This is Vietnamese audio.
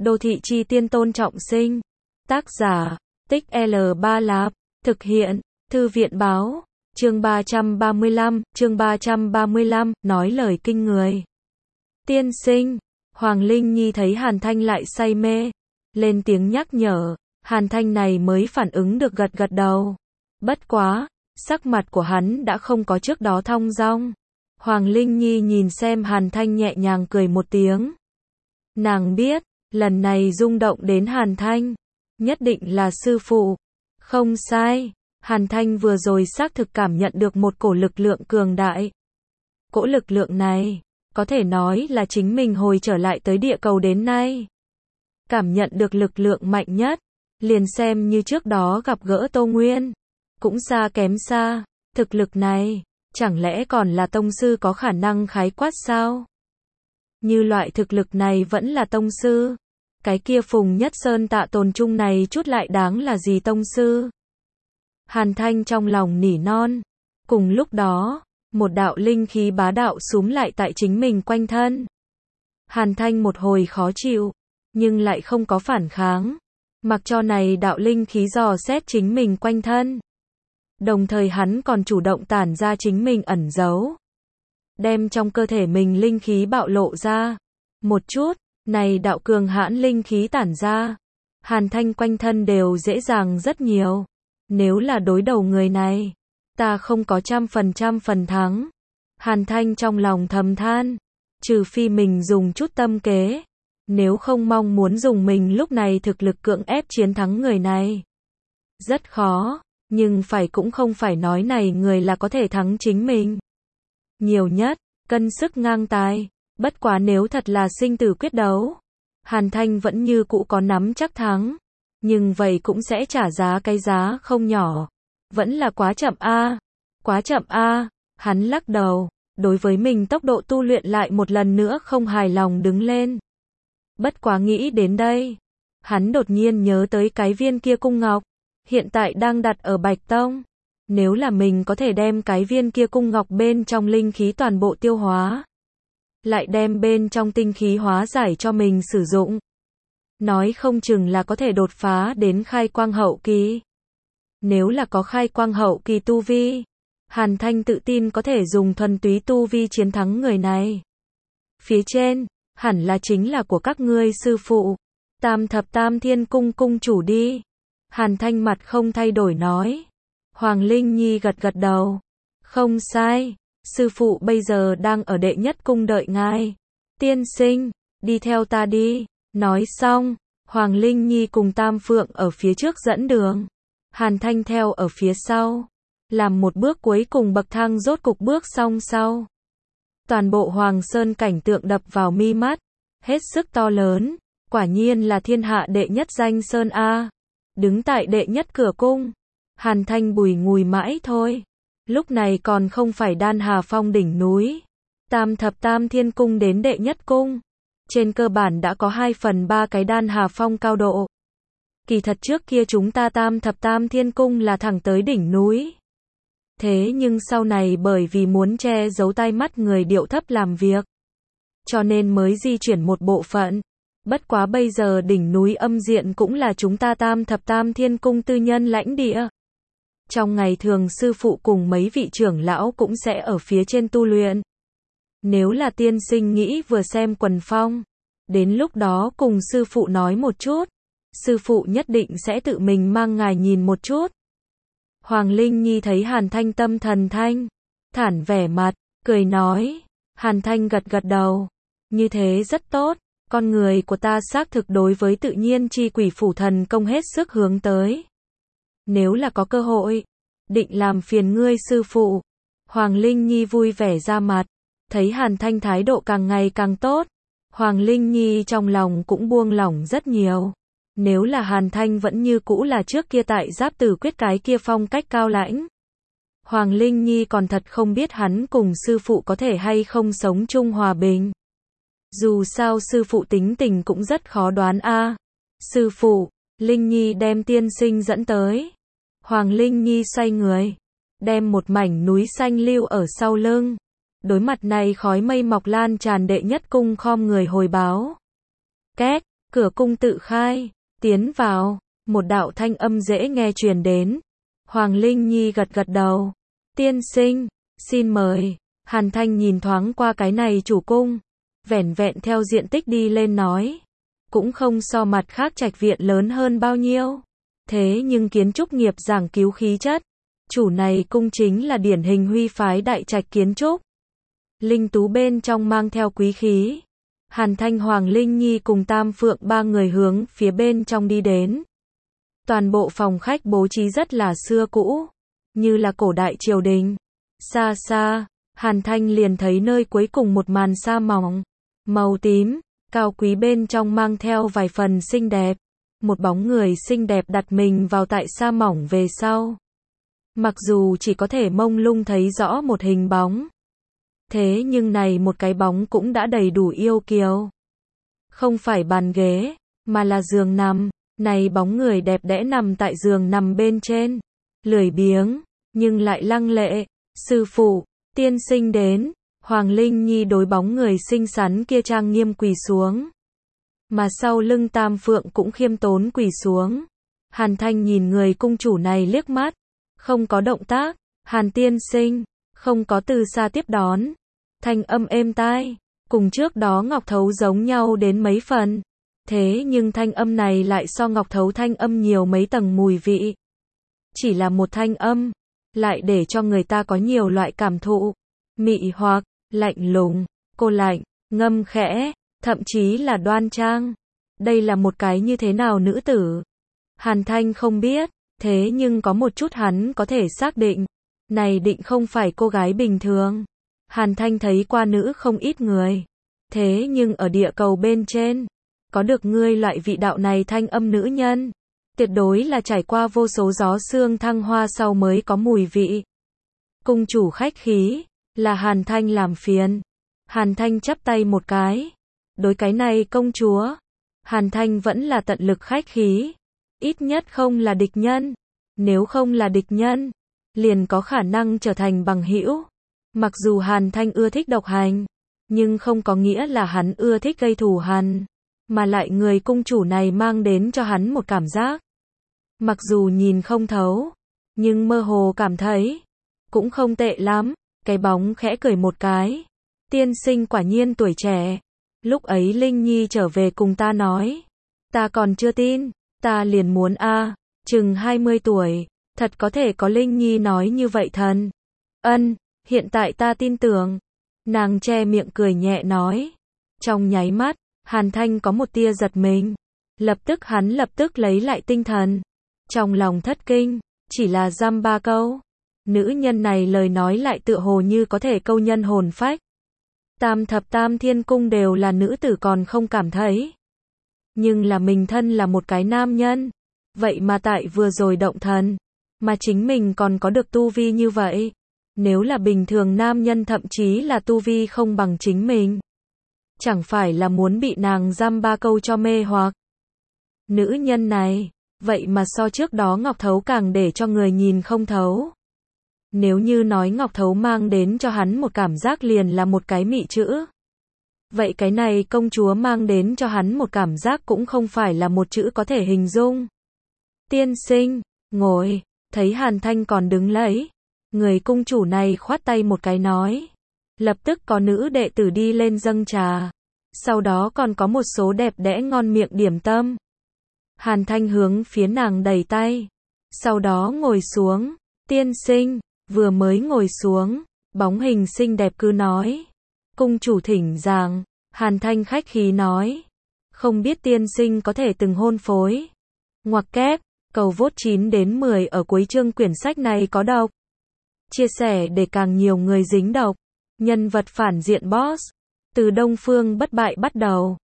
Đô thị chi tiên Tôn Trọng Sinh. Tác giả, Tích L3 Lạp. Thực hiện, Thư viện báo. Chương 335, nói lời kinh người. Tiên sinh, Hoàng Linh Nhi thấy Hàn Thanh lại say mê, lên tiếng nhắc nhở, Hàn Thanh này mới phản ứng được gật gật đầu. Bất quá, sắc mặt của hắn đã không có trước đó thong dong. Hoàng Linh Nhi nhìn xem Hàn Thanh nhẹ nhàng cười một tiếng. Nàng biết, lần này rung động đến Hàn Thanh, nhất định là sư phụ. Không sai, Hàn Thanh vừa rồi xác thực cảm nhận được một cổ lực lượng cường đại. Cỗ lực lượng này, có thể nói là chính mình hồi trở lại tới địa cầu đến nay. Cảm nhận được lực lượng mạnh nhất, liền xem như trước đó gặp gỡ Tô Nguyên, cũng xa kém xa, thực lực này, chẳng lẽ còn là tông sư có khả năng khái quát sao? Như loại thực lực này vẫn là tông sư, cái kia Phùng Nhất Sơn Tạ Tồn Trung này chút lại đáng là gì tông sư? Hàn Thanh trong lòng nỉ non. Cùng lúc đó, một đạo linh khí bá đạo xúm lại tại chính mình quanh thân. Hàn Thanh một hồi khó chịu, nhưng lại không có phản kháng, mặc cho này đạo linh khí dò xét chính mình quanh thân. Đồng thời hắn còn chủ động tản ra chính mình ẩn giấu, đem trong cơ thể mình linh khí bạo lộ ra. Một chút, này đạo cường hãn linh khí tản ra, Hàn Thanh quanh thân đều dễ dàng rất nhiều. Nếu là đối đầu người này, ta không có 100% phần thắng. Hàn Thanh trong lòng thầm than, trừ phi mình dùng chút tâm kế, nếu không mong muốn dùng mình lúc này thực lực cưỡng ép chiến thắng người này. Rất khó, nhưng phải cũng không phải nói này người là có thể thắng chính mình. Nhiều nhất, cân sức ngang tài, bất quá nếu thật là sinh tử quyết đấu, Hàn Thanh vẫn như cũ có nắm chắc thắng. Nhưng vậy cũng sẽ trả giá cái giá không nhỏ. Vẫn là quá chậm a, quá chậm a. Hắn lắc đầu, đối với mình tốc độ tu luyện lại một lần nữa không hài lòng đứng lên. Bất quá nghĩ đến đây, hắn đột nhiên nhớ tới cái viên kia cung ngọc, hiện tại đang đặt ở Bạch Tông. Nếu là mình có thể đem cái viên kia cung ngọc bên trong linh khí toàn bộ tiêu hóa, lại đem bên trong tinh khí hóa giải cho mình sử dụng, nói không chừng là có thể đột phá đến khai quang hậu kỳ. Nếu là có khai quang hậu kỳ tu vi, Hàn Thanh tự tin có thể dùng thuần túy tu vi chiến thắng người này. Phía trên, hẳn là chính là của các ngươi sư phụ, Tam Thập Tam Thiên Cung cung chủ đi. Hàn Thanh mặt không thay đổi nói. Hoàng Linh Nhi gật gật đầu. Không sai, sư phụ bây giờ đang ở đệ nhất cung đợi ngài. Tiên sinh, đi theo ta đi. Nói xong, Hoàng Linh Nhi cùng Tam Phượng ở phía trước dẫn đường, Hàn Thanh theo ở phía sau, làm một bước cuối cùng bậc thang rốt cục bước xong sau. Toàn bộ Hoàng Sơn cảnh tượng đập vào mi mắt, hết sức to lớn, quả nhiên là thiên hạ đệ nhất danh Sơn A. Đứng tại đệ nhất cửa cung, Hàn Thanh bùi ngùi mãi thôi. Lúc này còn không phải Đan Hà Phong đỉnh núi, Tam Thập Tam Thiên Cung đến đệ nhất cung. Trên cơ bản đã có 2/3 cái Đan Hà Phong cao độ. Kỳ thật trước kia chúng ta Tam Thập Tam Thiên Cung là thẳng tới đỉnh núi. Thế nhưng sau này bởi vì muốn che giấu tai mắt người điệu thấp làm việc, cho nên mới di chuyển một bộ phận. Bất quá bây giờ đỉnh núi âm diện cũng là chúng ta Tam Thập Tam Thiên Cung tư nhân lãnh địa. Trong ngày thường sư phụ cùng mấy vị trưởng lão cũng sẽ ở phía trên tu luyện. Nếu là tiên sinh nghĩ vừa xem quần phong, đến lúc đó cùng sư phụ nói một chút, sư phụ nhất định sẽ tự mình mang ngài nhìn một chút. Hoàng Linh Nhi thấy Hàn Thanh tâm thần thanh thản vẻ mặt, cười nói. Hàn Thanh gật gật đầu, như thế rất tốt, con người của ta xác thực đối với tự nhiên chi quỷ phủ thần công hết sức hướng tới. Nếu là có cơ hội, định làm phiền ngươi sư phụ. Hoàng Linh Nhi vui vẻ ra mặt. Thấy Hàn Thanh thái độ càng ngày càng tốt, Hoàng Linh Nhi trong lòng cũng buông lỏng rất nhiều. Nếu là Hàn Thanh vẫn như cũ là trước kia tại Giáp Tử Quyết cái kia phong cách cao lãnh, Hoàng Linh Nhi còn thật không biết hắn cùng sư phụ có thể hay không sống chung hòa bình. Dù sao sư phụ tính tình cũng rất khó đoán a. Sư phụ, Linh Nhi đem tiên sinh dẫn tới. Hoàng Linh Nhi xoay người, đem một mảnh núi xanh lưu ở sau lưng. Đối mặt này khói mây mọc lan tràn đệ nhất cung khom người hồi báo. Két, Cửa cung tự khai, tiến vào, một đạo thanh âm dễ nghe truyền đến. Hoàng Linh Nhi gật gật đầu. Tiên sinh, xin mời. Hàn Thanh nhìn thoáng qua cái này chủ cung, vẻn vẹn theo diện tích đi lên nói, cũng không so mặt khác trạch viện lớn hơn bao nhiêu. Thế nhưng kiến trúc nghiệp giảng cứu khí chất, chủ này cung chính là điển hình huy phái đại trạch kiến trúc. Linh tú bên trong mang theo quý khí. Hàn Thanh, Hoàng Linh Nhi cùng Tam Phượng ba người hướng phía bên trong đi đến. Toàn bộ phòng khách bố trí rất là xưa cũ, như là cổ đại triều đình. Xa xa, Hàn Thanh liền thấy nơi cuối cùng một màn sa mỏng, màu tím, cao quý bên trong mang theo vài phần xinh đẹp. Một bóng người xinh đẹp đặt mình vào tại sa mỏng về sau. Mặc dù chỉ có thể mông lung thấy rõ một hình bóng, thế nhưng này một cái bóng cũng đã đầy đủ yêu kiều. Không phải bàn ghế, mà là giường nằm. Này bóng người đẹp đẽ nằm tại giường nằm bên trên, lười biếng, nhưng lại lăng lệ. Sư phụ, tiên sinh đến. Hoàng Linh Nhi đối bóng người xinh xắn kia trang nghiêm quỳ xuống. Mà sau lưng Tam Phượng cũng khiêm tốn quỳ xuống. Hàn Thanh nhìn người cung chủ này liếc mắt, không có động tác. Hàn tiên sinh, không có từ xa tiếp đón. Thanh âm êm tai, cùng trước đó Ngọc Thấu giống nhau đến mấy phần. Thế nhưng thanh âm này lại so Ngọc Thấu thanh âm nhiều mấy tầng mùi vị. Chỉ là một thanh âm, lại để cho người ta có nhiều loại cảm thụ. Mị hoặc, lạnh lùng, cô lạnh, ngâm khẽ, thậm chí là đoan trang. Đây là một cái như thế nào nữ tử? Hàn Thanh không biết, thế nhưng có một chút hắn có thể xác định. Này định không phải cô gái bình thường. Hàn Thanh thấy qua nữ không ít người. Thế nhưng ở địa cầu bên trên, có được ngươi loại vị đạo này thanh âm nữ nhân, tuyệt đối là trải qua vô số gió sương thăng hoa sau mới có mùi vị. Cung chủ khách khí, là Hàn Thanh làm phiền. Hàn Thanh chắp tay một cái. Đối cái này công chúa, Hàn Thanh vẫn là tận lực khách khí. Ít nhất không là địch nhân. Nếu không là địch nhân, liền có khả năng trở thành bằng hữu. Mặc dù Hàn Thanh ưa thích độc hành, nhưng không có nghĩa là hắn ưa thích gây thù hằn. Mà lại người cung chủ này mang đến cho hắn một cảm giác. Mặc dù nhìn không thấu, nhưng mơ hồ cảm thấy, cũng không tệ lắm. Cái bóng khẽ cười một cái. Tiên sinh quả nhiên tuổi trẻ. Lúc ấy Linh Nhi trở về cùng ta nói. Ta còn chưa tin, ta liền muốn chừng 20 tuổi. Thật có thể có Linh Nhi nói như vậy thần. Ân, hiện tại ta tin tưởng. Nàng che miệng cười nhẹ nói. Trong nháy mắt, Hàn Thanh có một tia giật mình. Hắn lập tức lấy lại tinh thần. Trong lòng thất kinh, chỉ là dăm ba câu. Nữ nhân này lời nói lại tựa hồ như có thể câu nhân hồn phách. Tam thập tam thiên cung đều là nữ tử còn không cảm thấy. Nhưng là mình thân là một cái nam nhân. Vậy mà tại vừa rồi động thần. Mà chính mình còn có được tu vi như vậy. Nếu là bình thường nam nhân thậm chí là tu vi không bằng chính mình. Chẳng phải là muốn bị nàng dăm ba câu cho mê hoặc. Nữ nhân này, vậy mà so trước đó Ngọc Thấu càng để cho người nhìn không thấu. Nếu như nói Ngọc Thấu mang đến cho hắn một cảm giác liền là một cái mị chữ. Vậy cái này công chúa mang đến cho hắn một cảm giác cũng không phải là một chữ có thể hình dung. Tiên sinh, ngồi, thấy Hàn Thanh còn đứng lấy. Người cung chủ này khoát tay một cái nói. Lập tức có nữ đệ tử đi lên dâng trà. Sau đó còn có một số đẹp đẽ ngon miệng điểm tâm. Hàn Thanh hướng phía nàng đẩy tay. Sau đó ngồi xuống. Tiên sinh, vừa mới ngồi xuống, bóng hình xinh đẹp cứ nói. Cung chủ thỉnh giảng. Hàn Thanh khách khí nói. Không biết tiên sinh có thể từng hôn phối. Ngoặc kép, cầu vote 9 đến 10 ở cuối chương quyển sách này có độc. Chia sẻ để càng nhiều người dính độc. Nhân vật phản diện boss. Từ Đông Phương bất bại bắt đầu.